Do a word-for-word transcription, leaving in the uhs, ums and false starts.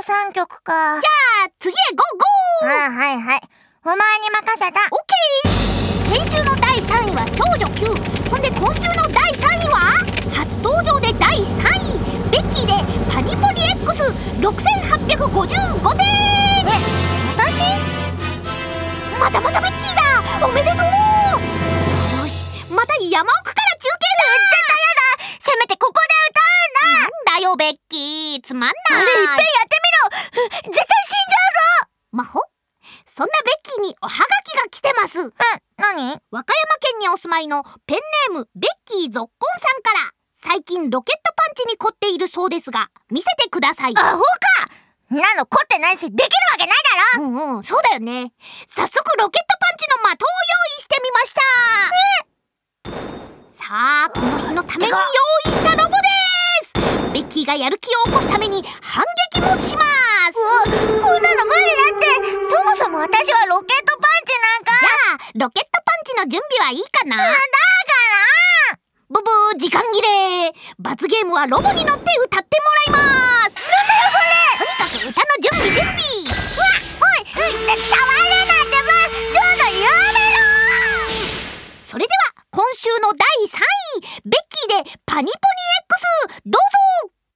さんきょくか。 じゃあ次へゴーゴー。 ああ、はいはい、お前に任せた。 オッケー。先週のだいさんいは少女きゅう、そんで今週のだいさんいは初登場でだいさんい、ベッキーでパニポニ Xろくせんはっぴゃくごじゅうごてん。 え、私？ またまたベッキーだ。おめでとう。よし、また山奥から中継だ。 絶対やだ。せめてここで歌うんだ。 なんだよベッキー、つまんない。 あれ、いっぺんやってみろ。絶対死んじゃうぞ。 魔法？そんなベッキーにおはがきが来てます。 うん、何？ 和歌山県にお住まいのペンネームベッキーぞっこんさんから、最近ロケットパンチに凝っているそうですが見せてください。 アホか。なの凝ってないし、できるわけないだろ。 うんうん、そうだよね。早速ロケットパンチの的を用意してみました。さあ、この日のために用意したロボです。ベッキーがやる気を起こすために反撃もします。 うわ、こんなの無理だって。そもそも私はロケットパンチなんか。 じゃあロケットパンチの準備はいいかな。 だからブブー、時間切れ。罰ゲームはロボに乗って歌ってもらいます。 なんだよそれ。 とにかく歌の準備準備。 うわ、おい、うん、触るなってば。ちょっとやめろ。 それでは今週のだいさんい、ベッキーでパニポニ